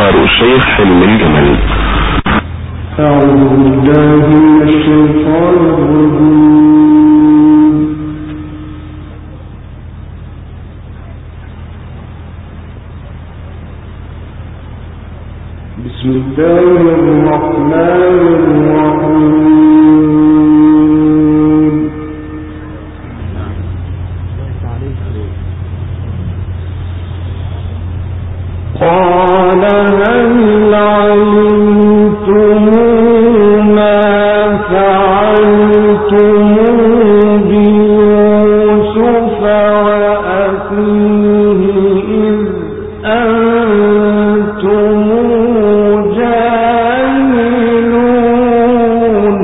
القارئ الشيخ حلمي الجمل. أعوذ بالله من الشيطان الرجيم. بسم الله الرحمن الرحيم. قال هل علمتم ما فعلتم بيوسف وأخيه إذ أنتم جاهلون.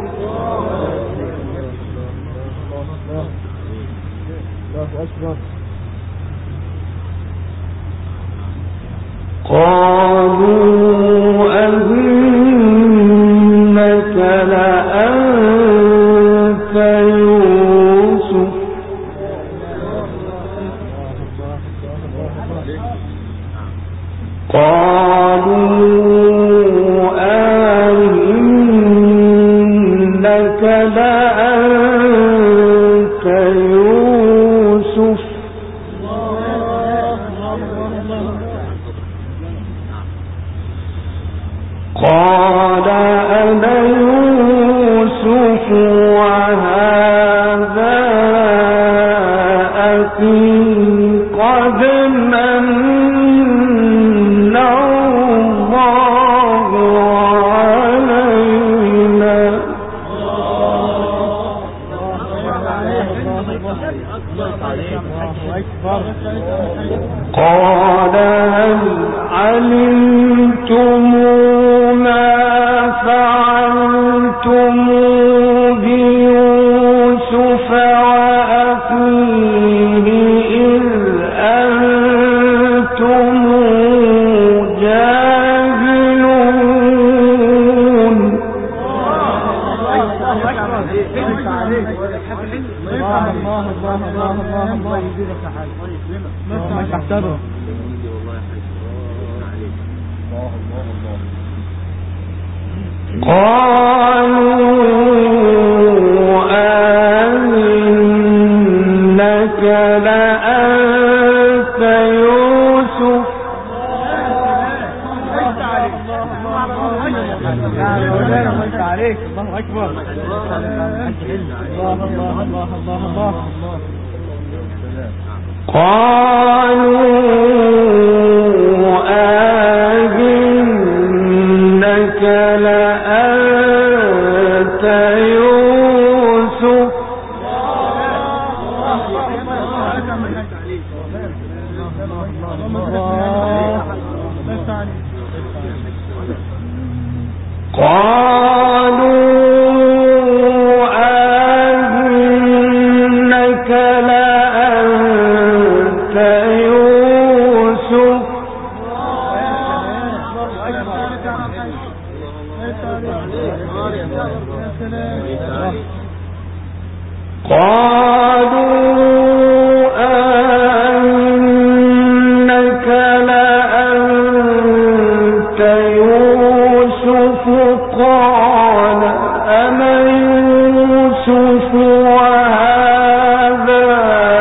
قالوا أئنك لأنت يوسف قال أنا يوسف وهذا أخي قد من الله علينا. قال هل علمتم ما فعلتم بيوسف وأخيه إذ أنتم جاهلون. قالوا أئنك لأنت يوسف قالوا أئنك لأنت يوسف قالوا أئنك لأنت يوسف قالوا أئنك لأنت يوسف قال أنا يوسف وهذا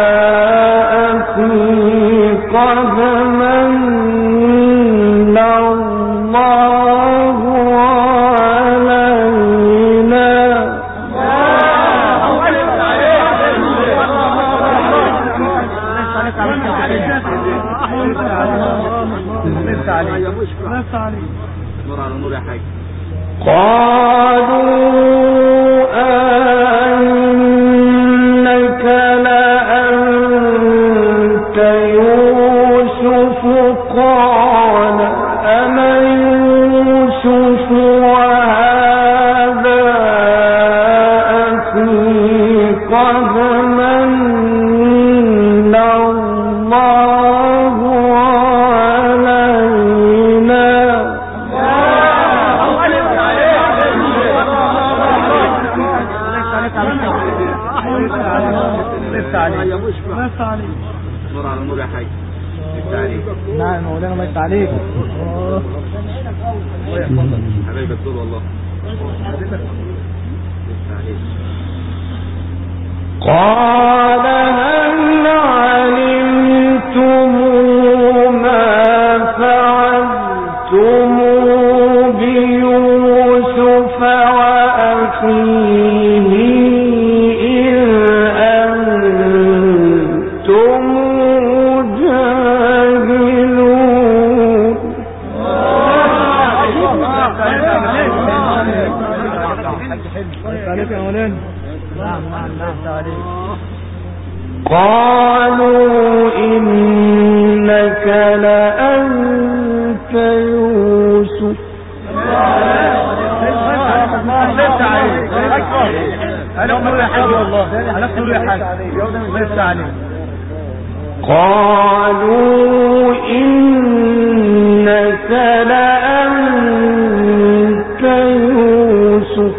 أخي قد من الله علينا. قالوا أئنك لأنت يوسف قال أنا يوسف وهذا أخي قد من الله علينا. نعم مولانا الله يفتح عليك. حبايبك دول والله. قال هل علمتم ما فعلتم بيوسف وأخيه إذ أنتم جاهلون. قالوا إنك لأنت يوسف. قالوا إنك لأنت يوسف.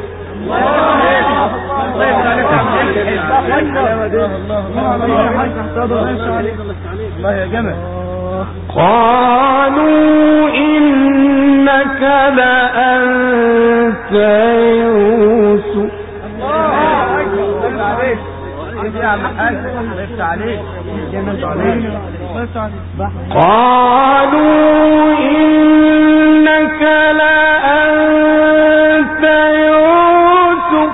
الله يا جمال. قالوا إنك لأنت يوسف. قالوا إنك لأنت يوسف.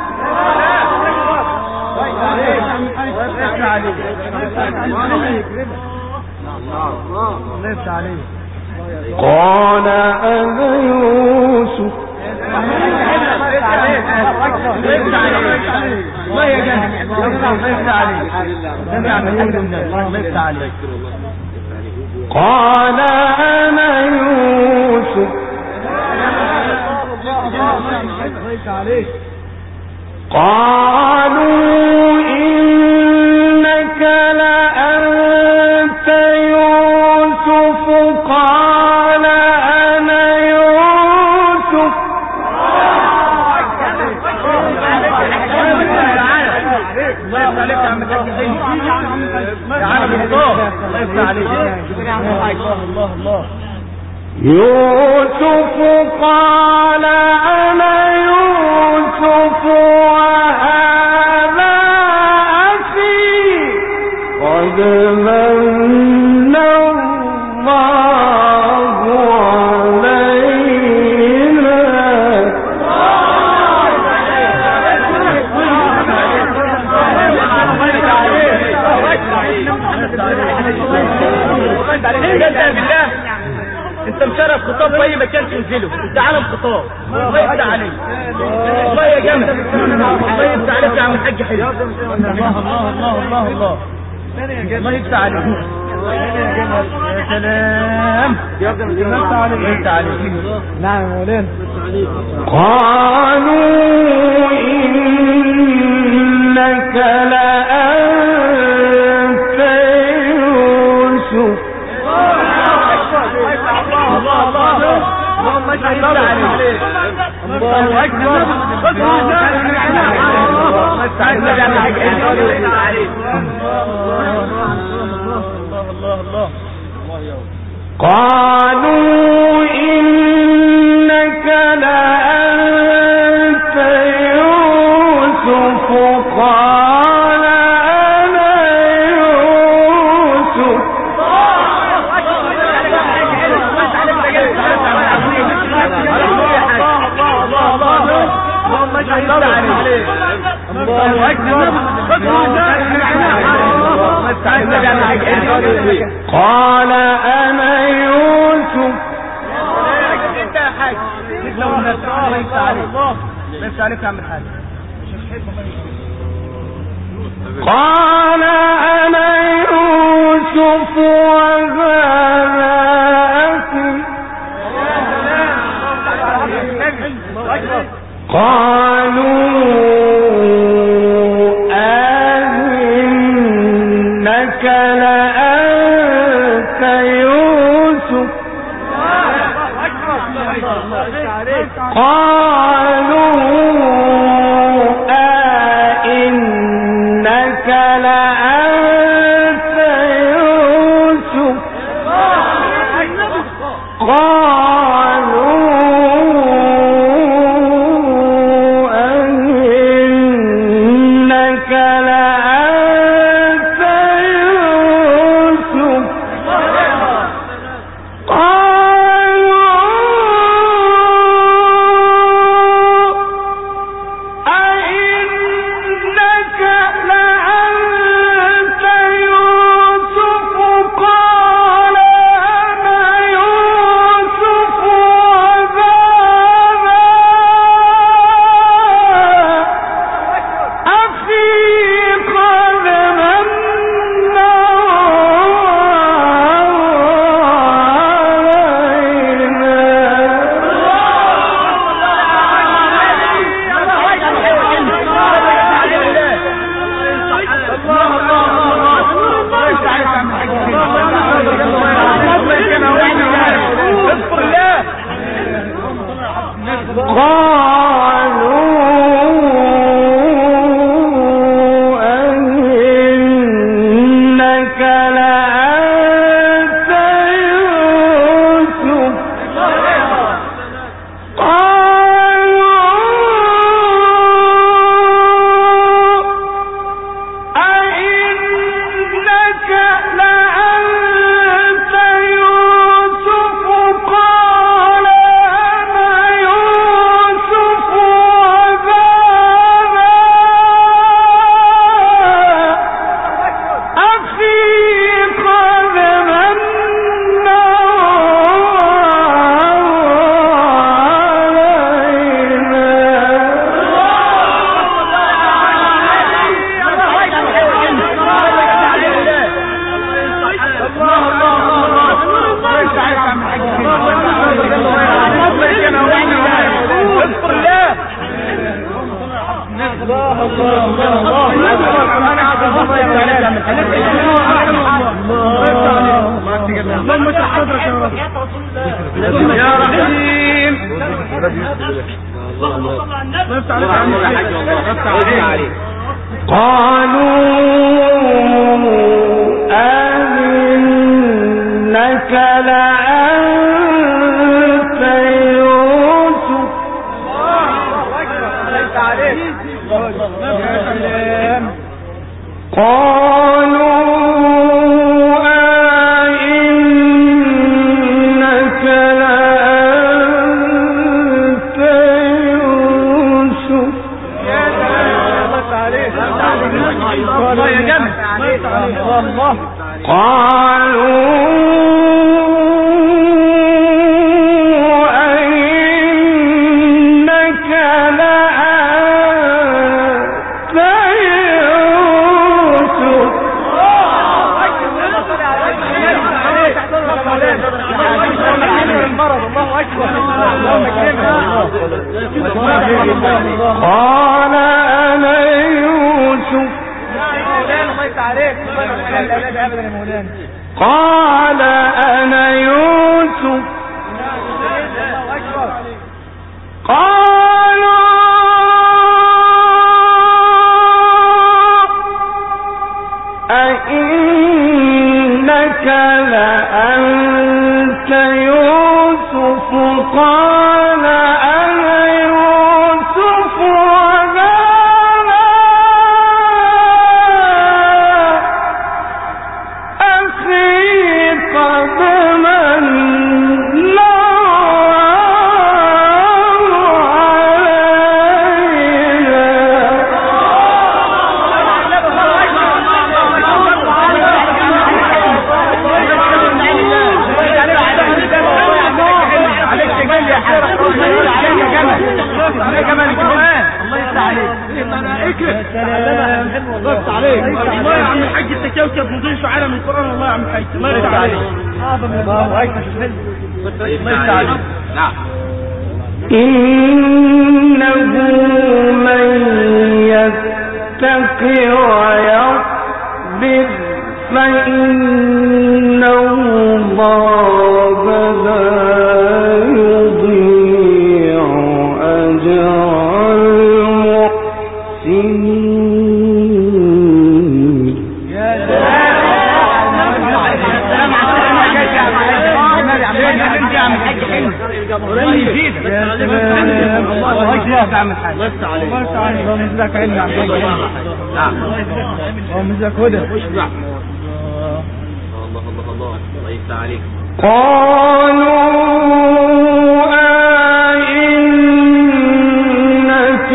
قال أنا يوسف. قال أنا يوسف. قالوا إنك لأنت يوسف. قال أنا يوسف. يوسف قال أنا يوسف وهذا أخي قد من الله علينا. انت مشرف خطاب في اي مكان تنزله، انت عالم خطاب. الله يفتح عليك. الله يا جمال. الله يفتح عليك يا عم الحاج حلو. الله الله الله الله الله. الله يفتح عليك. يا سلام. يفتح عليك. نعم مولانا. قالوا إنك لأنت يوسف. اللهم اجعل عليك. الله اكبر. قالوا إنك لأنت يوسف. قال أنا يوسف. الله اكبر. قال أنا يوسف. انت يا حاج الله يفتح عليك يا عم الحاج. قال أنا يوسف وهذا أخي. قالوا أئنك لأنت يوسف. قالوا أئنك لأنت يوسف. يا رحيم قالوا أئنك لأنت يوسف قالوا أئنك لأنت يوسف قال أنا يوسف قال أنا يوسف قالوا أئنك لأنت يوسف قال أنا يوسف وهذا أخي قد من الله يا عم الحاج التكوكب نضيف عالم القرآن. الله يا عم الحاج الله يفتح عليك. الله يفتح عليك. نعم. إنه من يتقي ويصبر فإن الله لا يضيع أجر المحسنين. يا سلام الله يزيدك. الله يجزاك يا عم الحاج. الله يفتح عليك. الله يفتح عليك. الله يجزاك علم يا عم الحاج. نعم. الله يجزاك هدى. الله الله الله الله يفتح عليك. قالوا أئنك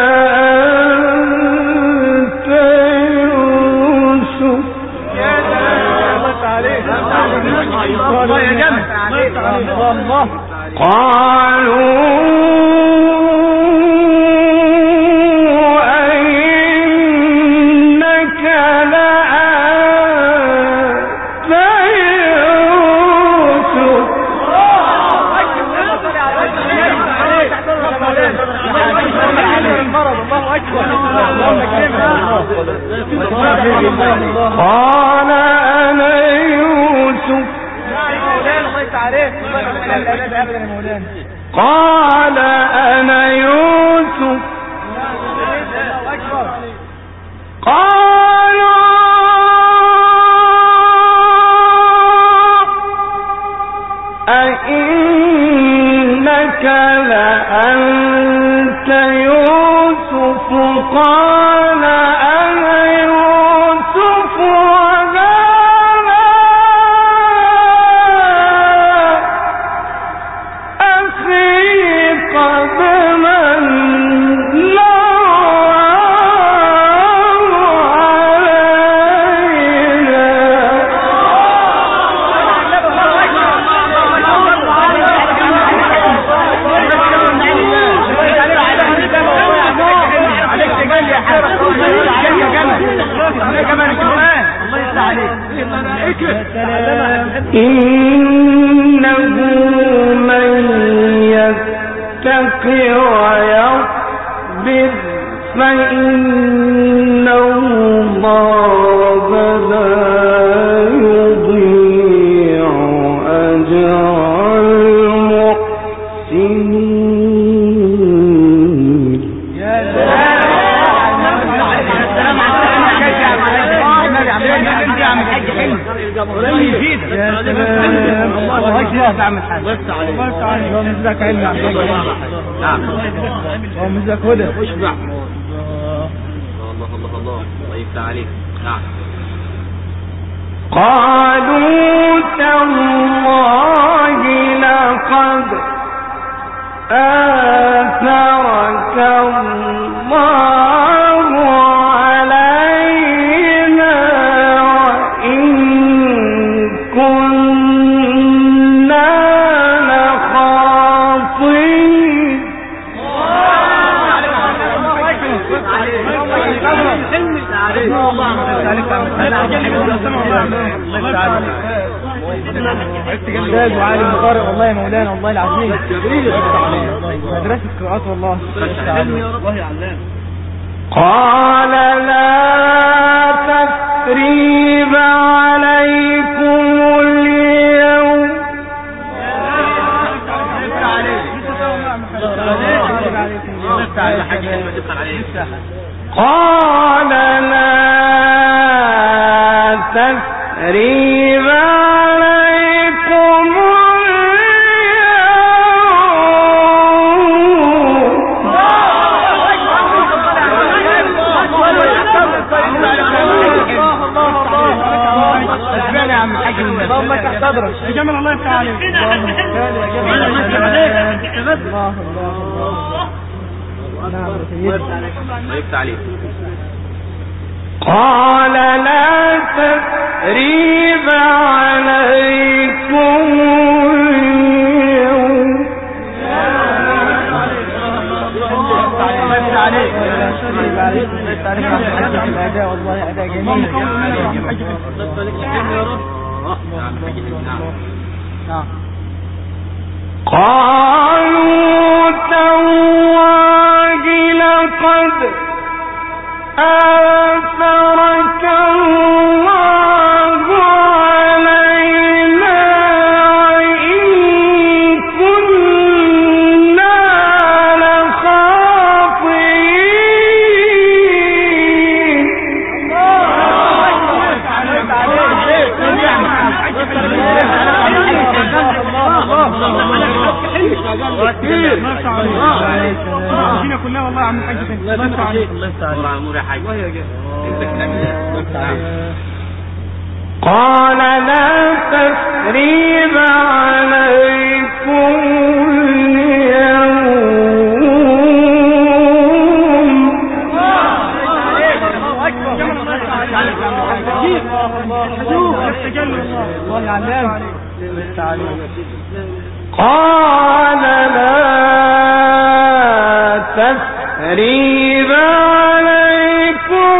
لأنت يوسف. يا سلام الله يفتح عليك. الله يا جمع. الله قالوا أئنك لأنت يوسف قال أنا يوسف قال أنا يوسف قالوا أئنك لأنت يوسف قال أنا يوسف وهذا أخي قد من إنه من يتقي ويصبر فإن قالوا تالله لقد آثرك الله علينا وإن كنا لخاطئين. استاذ وعالم مقارئ والله يا مولانا والله العظيم مدرسة قراءات والله. قال لا تثريب عليكم اليوم. قال لا تثريب عليكم اللهم تحت صدرك يا جمال الله يفتح عليك. قال لا تثريب عليكم اليوم. والله أداء جميل. قالوا تالله لقد آثرك الله علينا وإن كنا لخاطئين. كلها والله عم الحاج الله يفتح عليك. الله يفتح عليك. نور يا حاج. قال لا تثريب عليكم اليوم. قال لا تثريب عليكم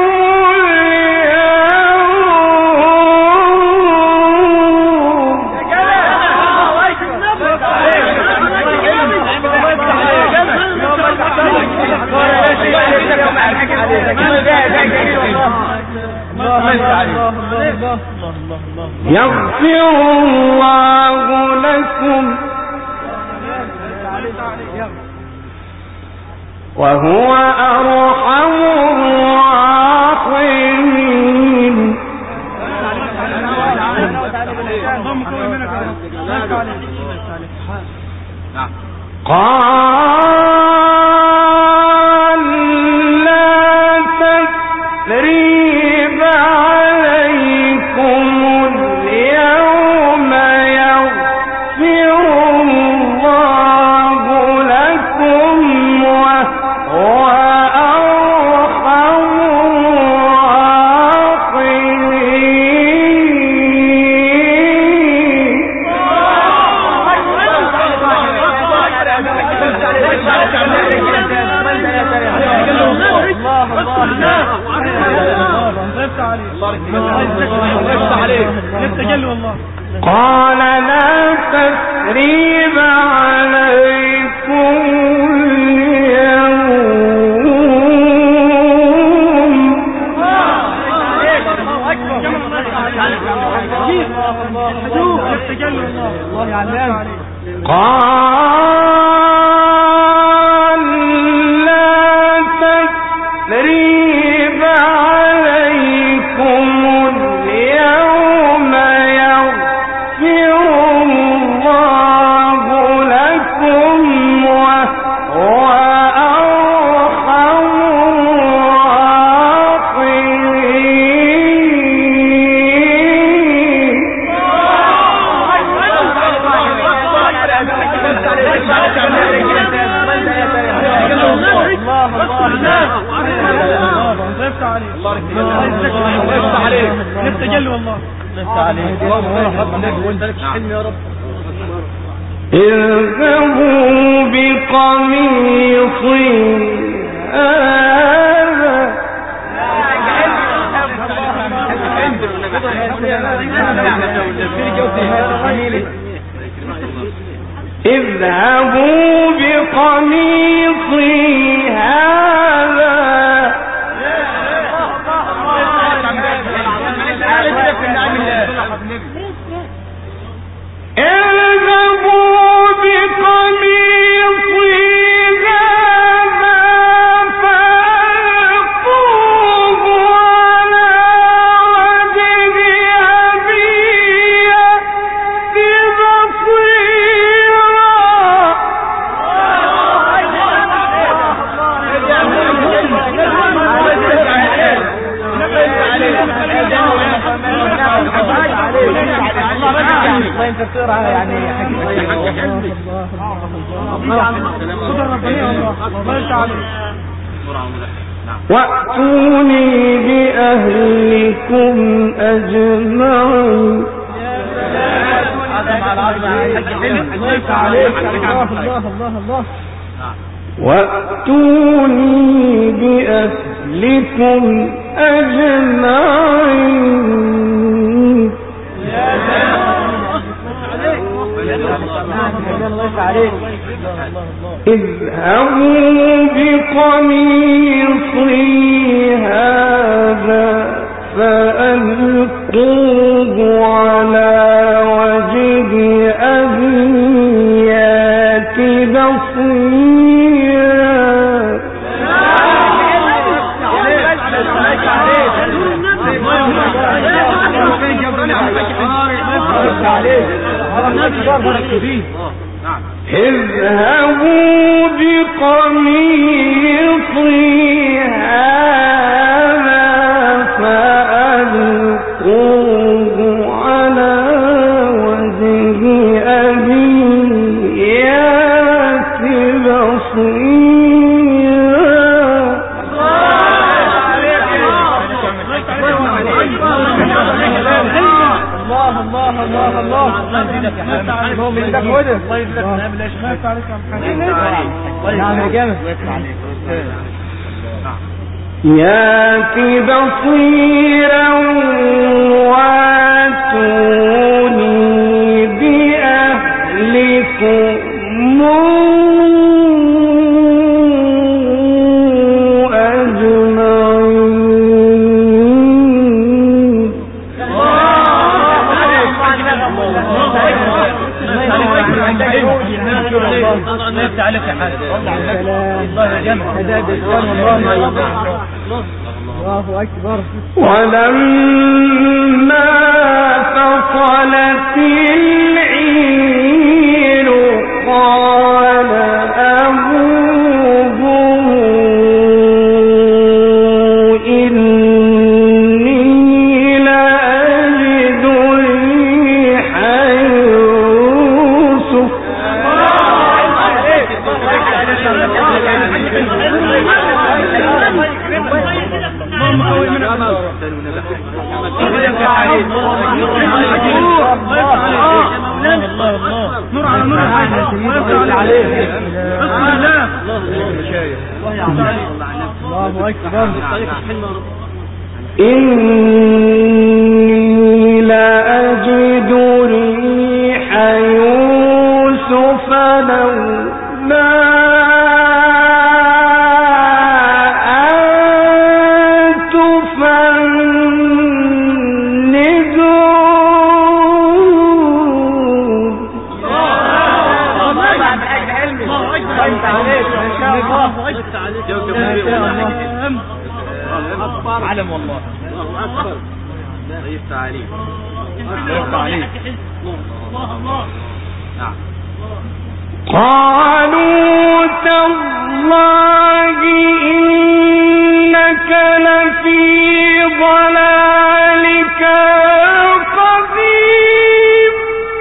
يغفر الله لكم وهو أرحم الراحمين. قال لا تثريب عليكم اليوم يغفر الله لكم وهو أرحم قال لا تثريب عليكم اليوم قال لا تثريب عليكم اليوم يغفر الله لكم وهو أرحم اذهبوا بقميصي هذا اذهبوا بقميصي هذا اذهبوا بقميصي هذا فألقوه على وجه أبي يأت بصيرا. يعني وأتوني بأهلكم أجمعين. وأتوني بأهلكم أجمعين. اذهبوا بقميصي هذا فألقوه على وجه أبي يأت بصيرا. اذهبوا بقميصي هذا فألقوه على وجه أبي يأت يأت بصيرا. واتوني بأهلكم الله أكبر. ولما فصلت العير قال أبوهم إني لأجد ريح يوسف. إني لأجد ريح يوسف لولا علم والله. الله اكبر. طيب تعالي. الله. نعم. قالوا تالله إنك لفي ضلالك القديم.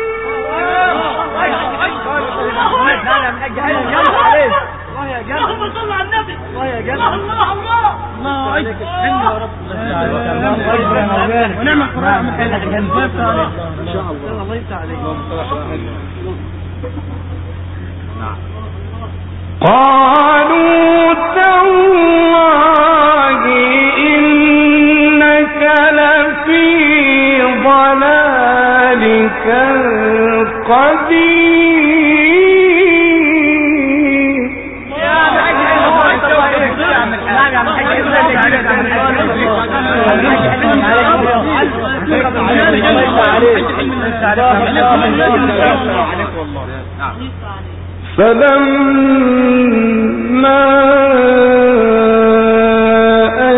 اللهم صل على النبي. الله الله عليك الحمد يا رب. ونعم القرآن من حيث الجنة. ان شاء الله. الله يفتح عليك. نعم. قالوا تالله إنك لفي ضلالك القديم. فلما أن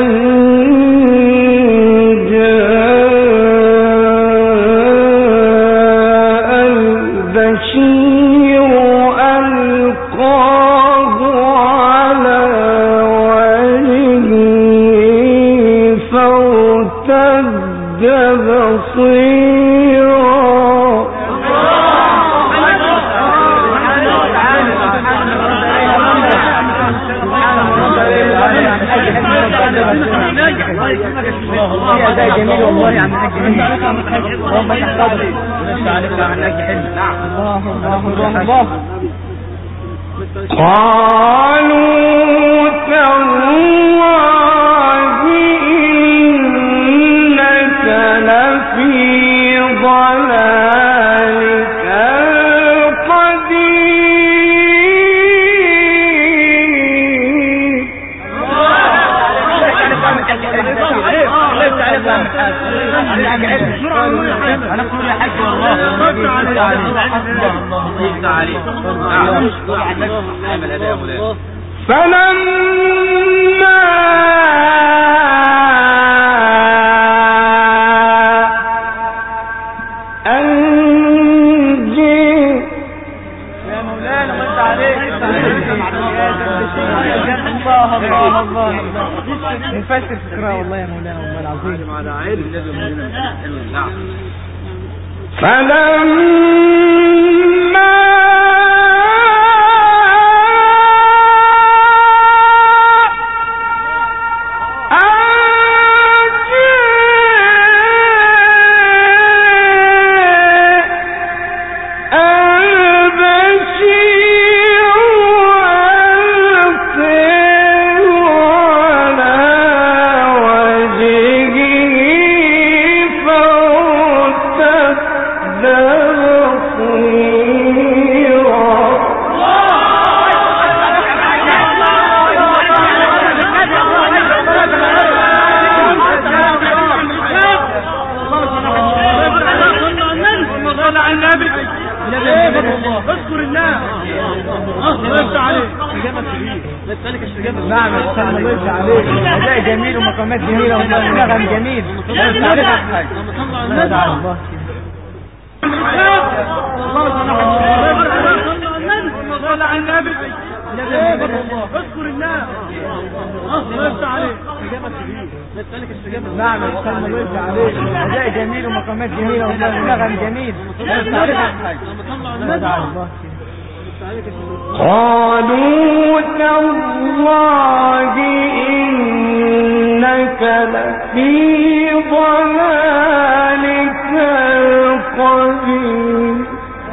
جاء البشير ألقاه على وجهه فارتد بصيرا. ده جميل والله يا عم الحاج. اللهم تحفظه. عليك يا عم الحاج حلو. الله الله. قالوا تالله إنك لفي ضلالك انا اقول يا حاج والله رد عليه. فلما أنجي يا مولانا رد عليك. الله نفسر فكرة والله يا مولانا والله العظيم. على علم لازم. نعم. فلما اذكر الله. الله عليك. نعم الله يفتح عليك. اداء جميل ومقامات جميله ونغم جميل. الله عليك يا حاج. الله تعالى صل على النبي. اذكر الله. الله يفتح عليك. نعم الله يفتح عليك. اداء جميل ومقامات جميله ونغم جميل. الله عليك يا حاج. الله تعالى قالوا تالله إنك لفي ضلالك القديم.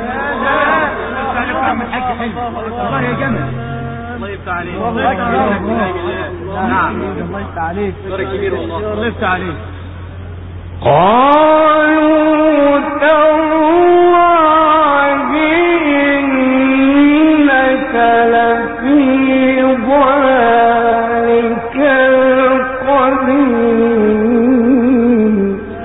الله يا جمل. الله يفتح عليك. نعم الله يفتح عليك. دورك كبير والله. الله يفتح عليك. قالوا تالله إنك لفي ضلالك القديم.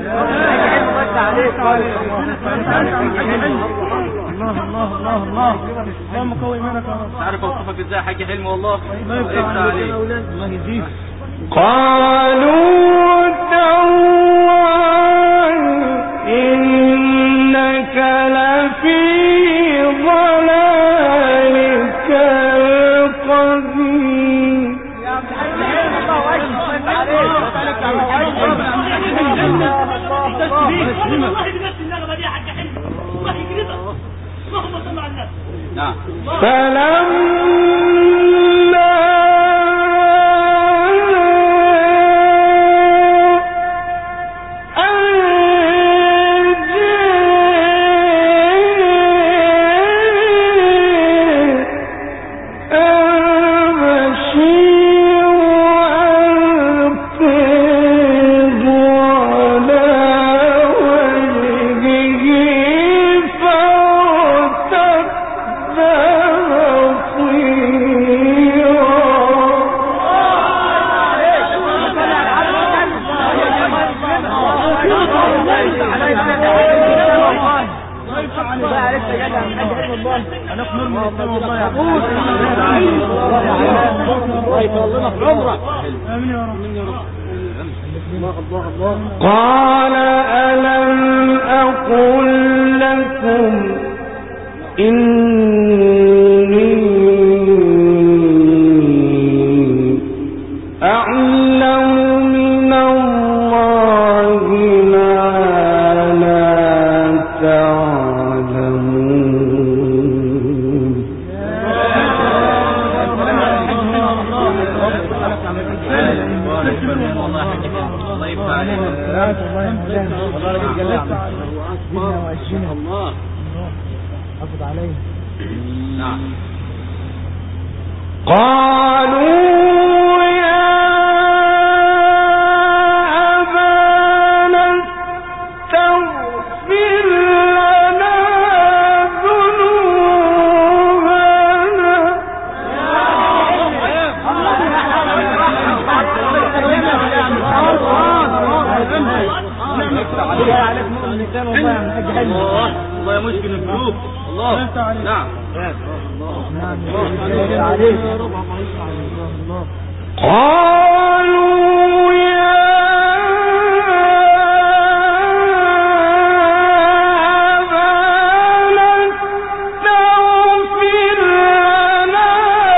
الله اللهم قوي منك يا رب. تعرف اوصفك ازاي يا حاج حلمي والله. الله يفتح عليك. الله يزيد. قال ألم أقل لكم إني أعلم من الله ما لا تعلمون. قالوا يا أبانا استغفر لنا ذنوبنا الله يا مشكل القلوب. الله. نعم. قالوا يا أبانا استغفر لنا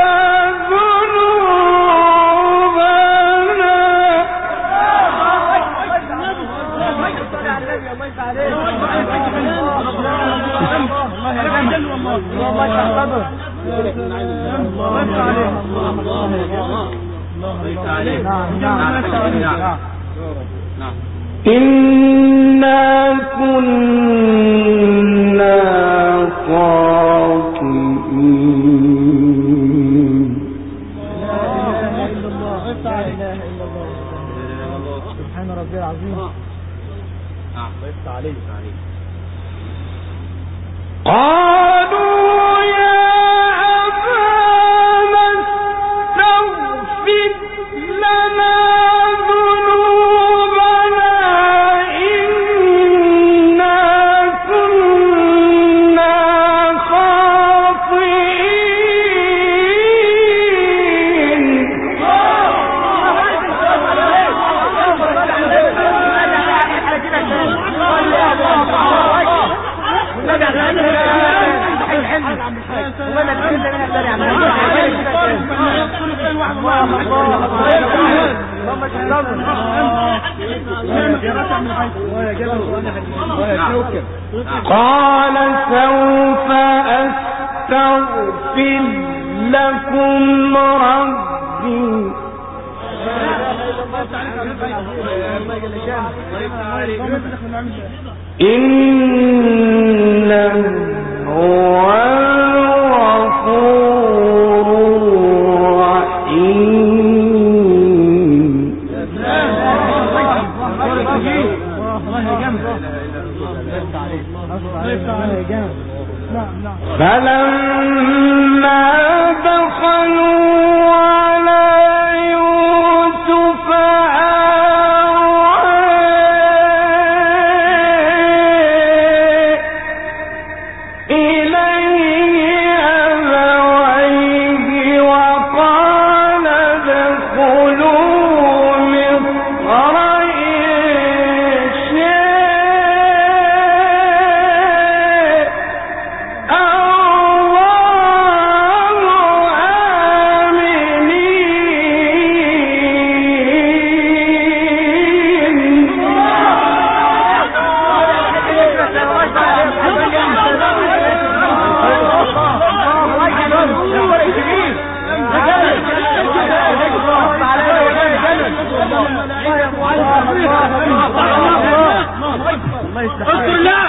إنا كنا خاطئين. سبحان ربي العظيم. قالوا يا أبانا استغفر لنا ذنوبنا إنا كنا خاطئين. قال سوف أستغفر لكم ربي إنه هو الغفور الرحيم. فلما دخلوا على يوسف أبويه وقال ادخلوا اذكر لا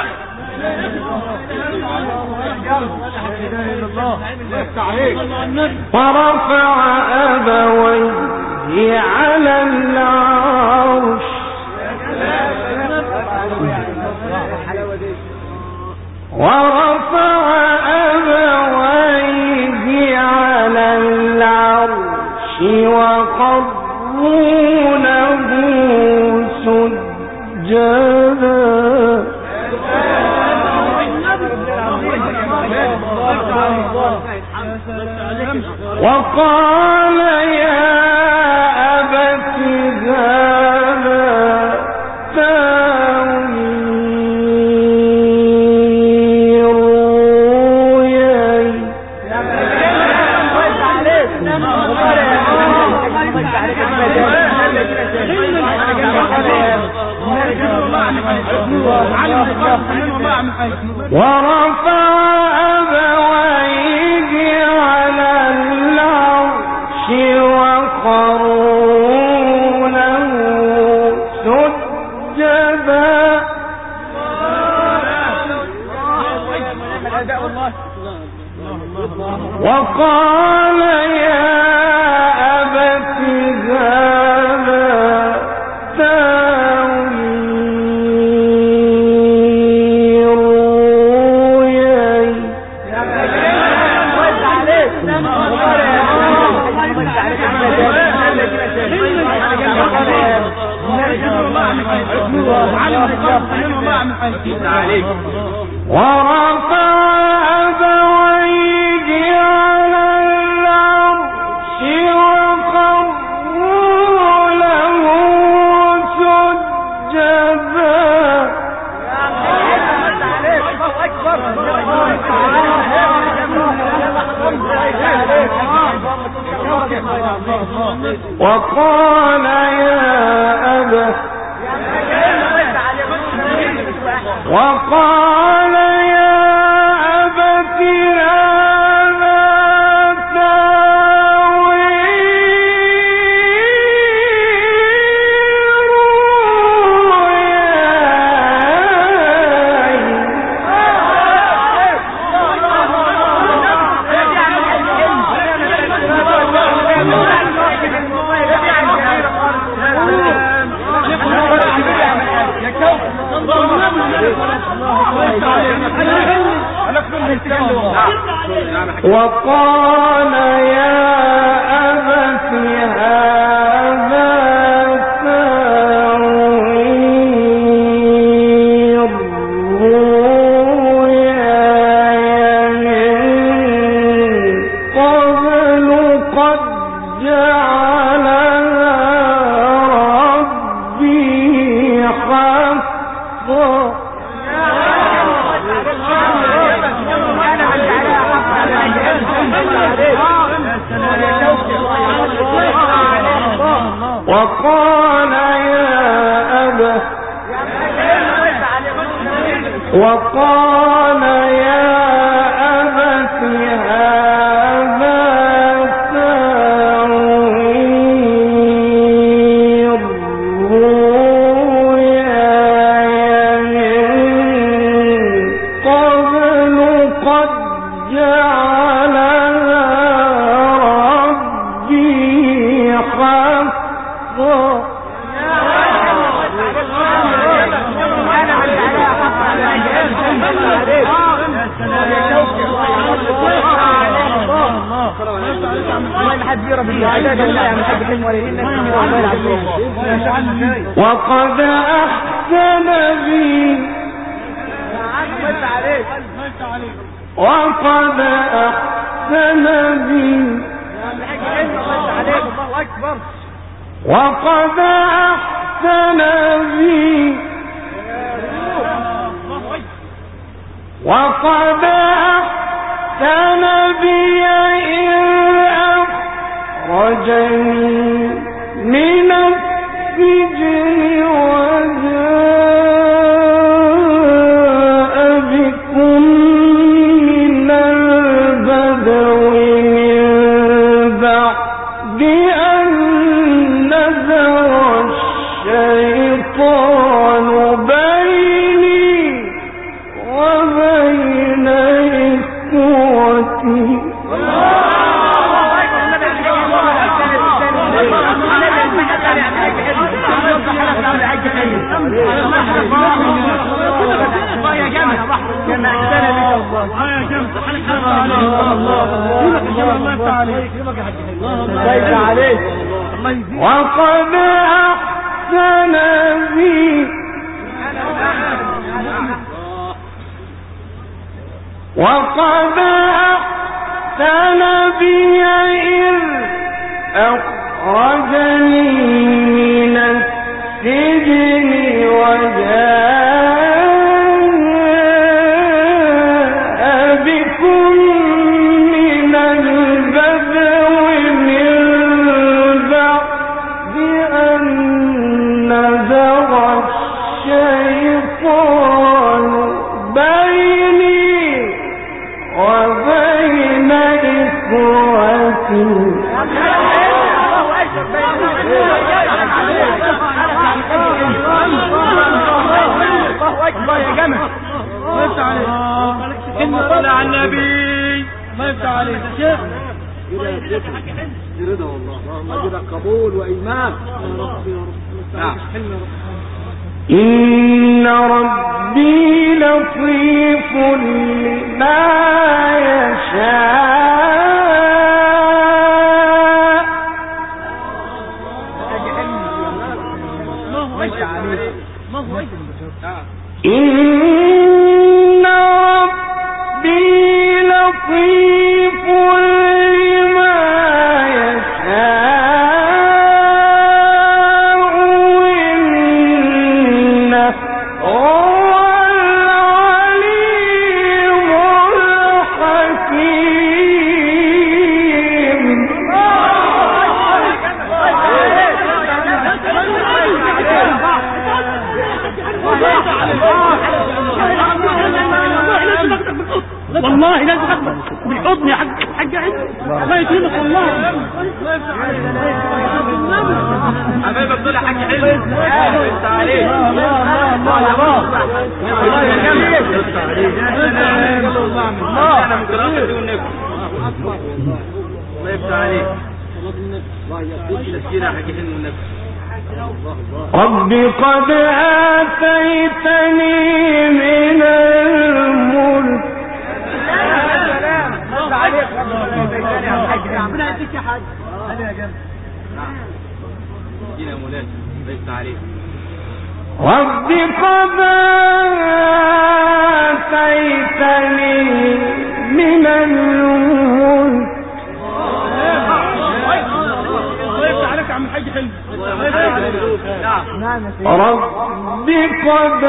ورفع أبويه على العرش ورفع أبويه على العرش وقروا له سجدا وقال يا أبت هذا تأويل رؤياي ورفع أبويه على العرش وخروا له سجدا وقال يا أبت هذا تأويل رؤياي ورفع أبويه على العرش وخروا له سجدا وقال يا أبت وقال يا أبت هذا وقال يا أبت هذا تأويل رؤياي من قبل قد جعلها ربي حقا وقال يا أبت وقال يا أبت هذا تأويل رؤياي من قبل قد جعلها ربي حقا وقد أحسن بي وقد أحسن بي وقد أحسن بي وقد أحسن بي إذ أخرجني من السجن وجاء بكم من البدو من بعد أن نزغ الشيطان بيني عليك الله يفتح عليك وقد أحسن بي وقد أحسن بي إذ أخرجني من السجن وجاء بكم من البدو من بعد أن نزغ الشيطان بيني وبين إخوتي الله يا جماعة الله يفتح عليك كلمة صلاة على النبي الله يفتح عليك يا شيخ رضا والله اللهم اجعل قبول وإيمان إن ربي لطيف لما يشاء إن ربي لطيف لما يشاء إنه هو العليم الحكيم والله لازم اخبر بالحضن يا حاج عيد الله يكرمك والله حبايبك دول يا حاج حلو انت عليك الله يا جميل انا من قراءتي والنبي الله يفتح عليك تسكينة يا حاج حلو والنبي رب قد آتيتني من الملك ربنا يديك يا حاج هذا يا جماعة تسكينة يا مولانا الله يفتح عليك رب قد آتيتني من الملك الله يفتح عليك يا عم الحاج حلو رب قد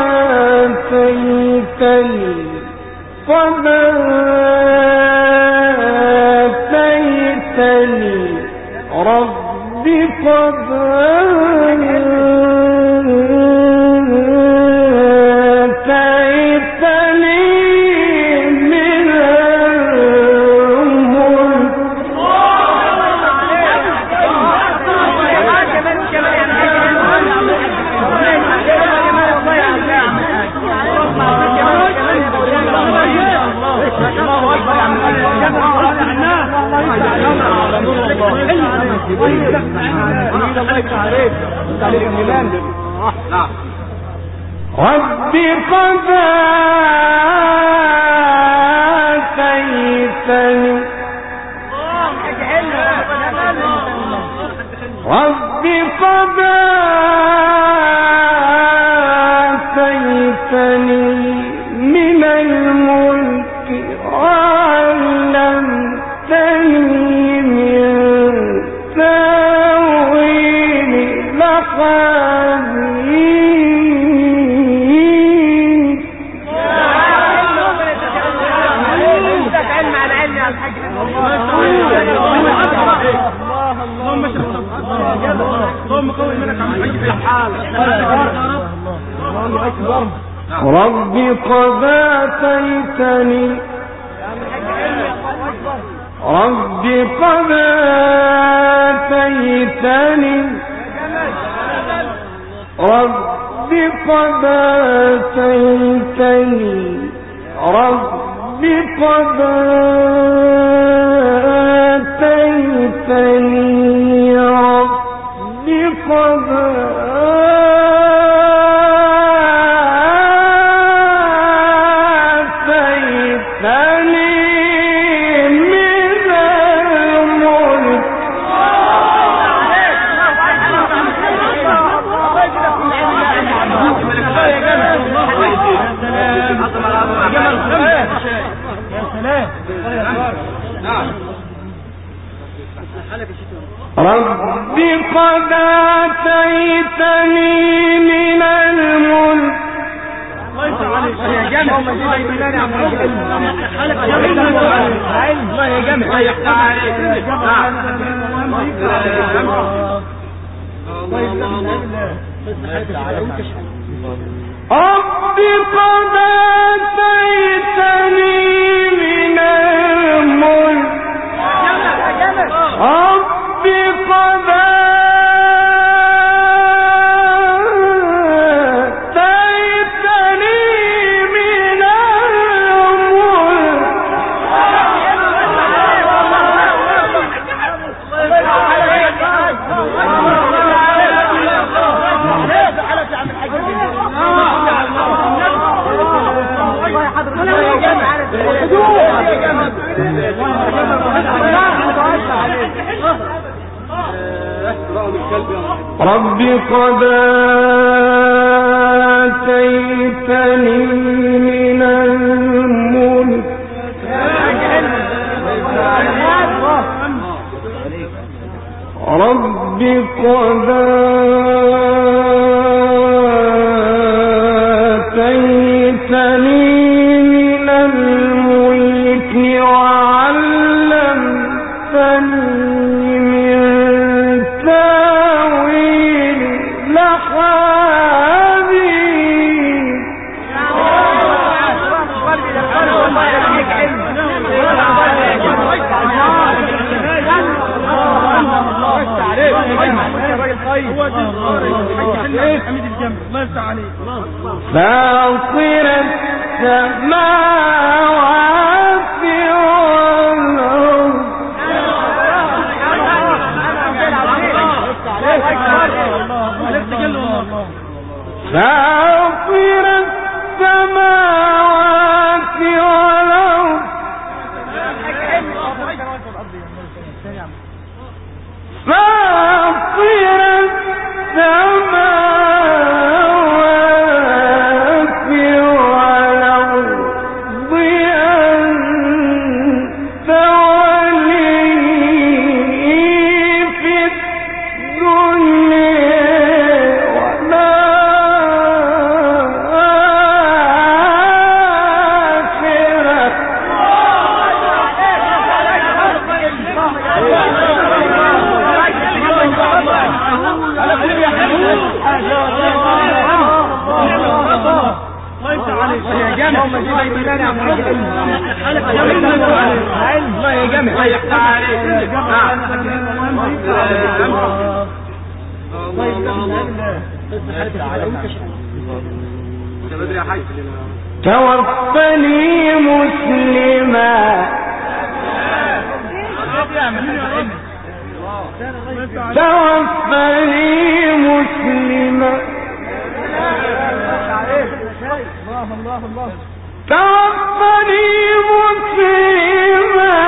آتيتني قد آتيتني رب قد آتيتني من الملك رب قد آتيتني رب قد آتيتني من الملك وعلمتني من تأويل الأحاديث اللهم قوي منك عم رب قد آتيتني رب قد آتيتني رب قد آتيتني رب قد آتيتني رب قد آتيتني من الملك رب قد آتيتني من الملك يا جمع الله يا جمع رب قد آتيتني من الملك رب قد آتيتني من رب قد آتيتني من الملك رب قد آتيتني من الملك وعلمتني من تاويل الأحاديث فاطر السماوات والأرض فاطر السماوات والأرض فاطر السماوات والأرض أنت ولي في الدنيا والآخرة الله يا جمع توفني مسلما توفني مسلما توفني مسلما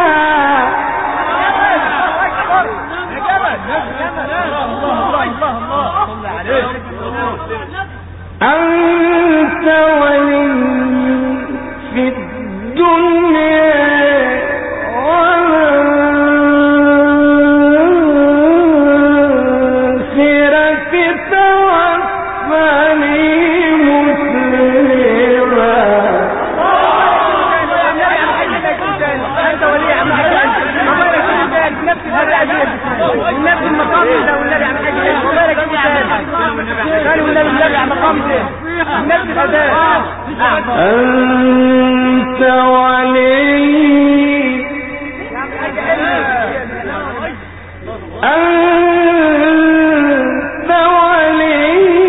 أنت ولي في الدنيا والآخرة توفني مسلما والنبي المقام ده والنبي عم حاجه وبارك فيك قالوا والنبي عم مقام ده النبي هداه أنت ولي أنت ولي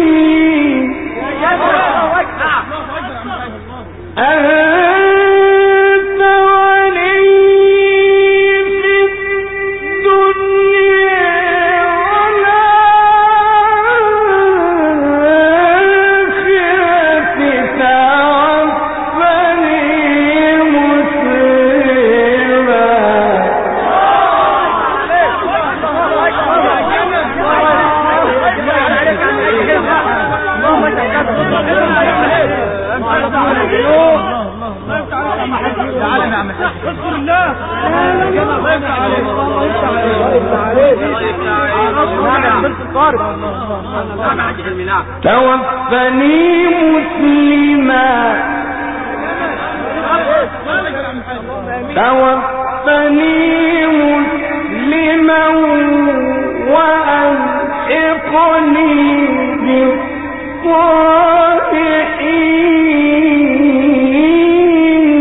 أنت ولي في الدنيا والآخرة توفني اذكر الله الله يفتح عليك توفني مسلما وألحقني بالصالحين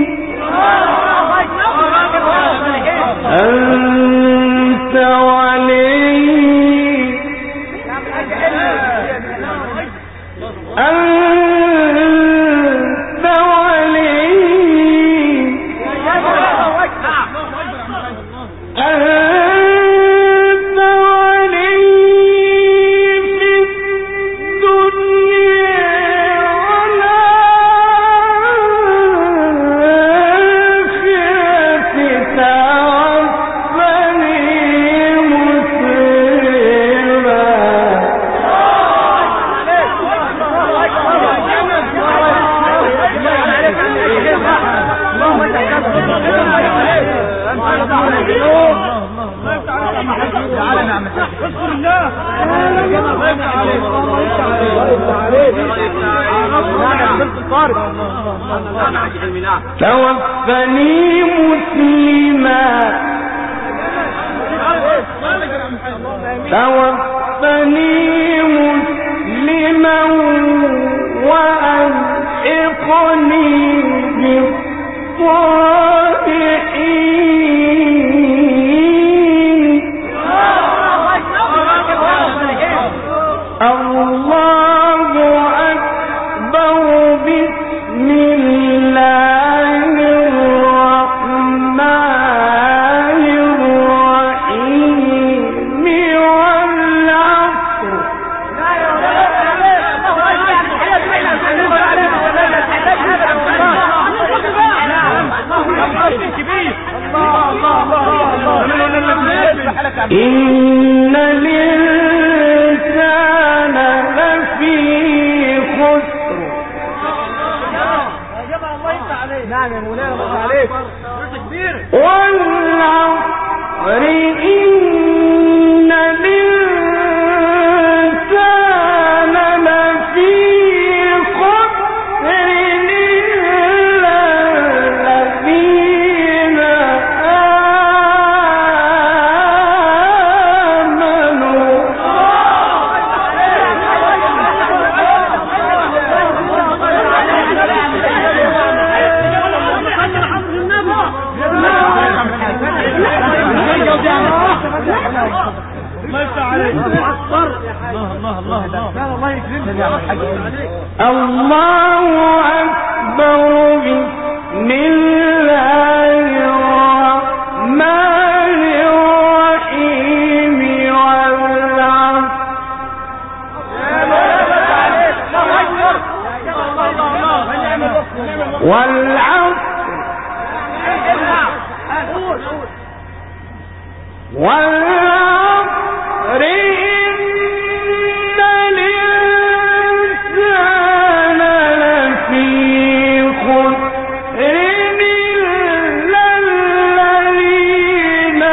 أنت ولي توفني مسلما وألحقني بالصالحين الله أكبر بسم الله الرحمن الرحيم والعصر إن الإنسان لفي خسر والعصر إن الإنسان لفي خسر إلا الذين آمنوا الله أكبر بسم الله الرحمن الرحيم والعصر إن الإنسان لفي خسر إلا الذين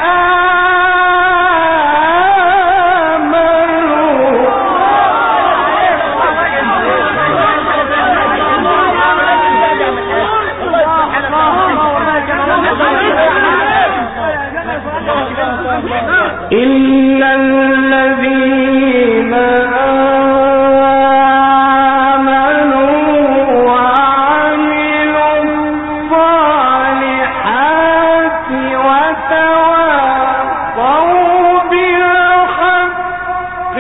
إلا الذين آمنوا وعملوا الصالحات وتواصوا بالحق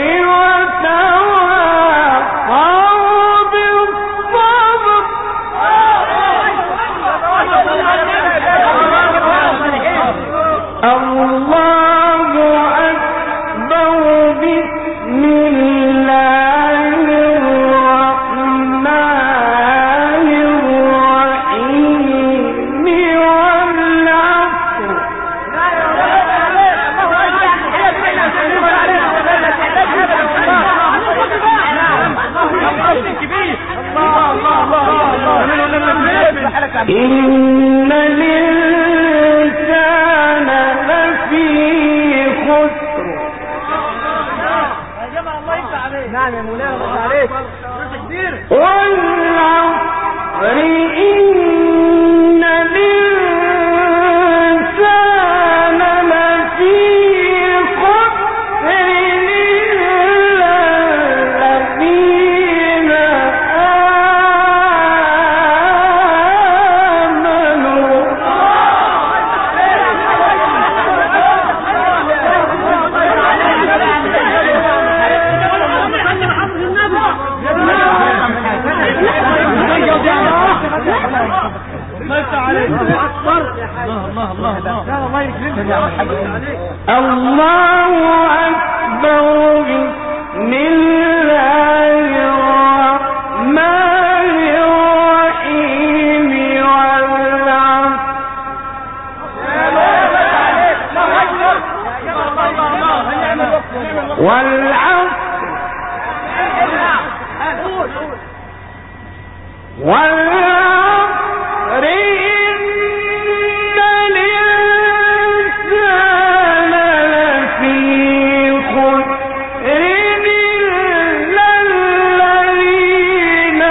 وتواصوا بالصبر الله أكبر بسم الله الرحمن الرحيم والعصر إن الإنسان لفي خسر الله أكبر بسم الله الرحمن الرحيم والعصر إن الإنسان لفي خسر إلا الذين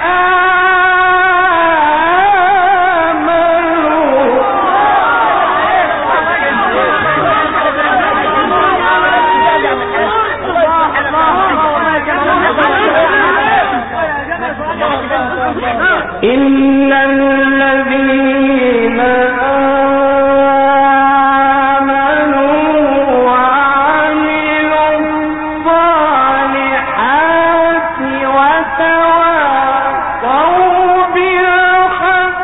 إن الذين آمنوا وعملوا الصالحات وتواصوا بالحق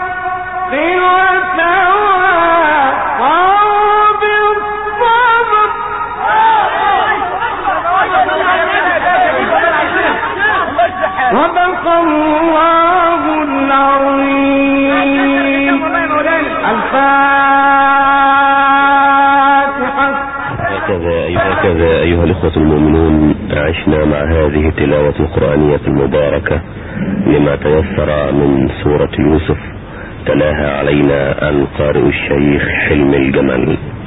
وتواصوا بالصبر صدق الله العظيم. الفاتحة. هكذا أيها الإخوة المؤمنون عشنا مع هذه التلاوة القرآنية المباركة لما تيسر من سورة يوسف، تلاها علينا القارئ الشيخ حلمي الجمل.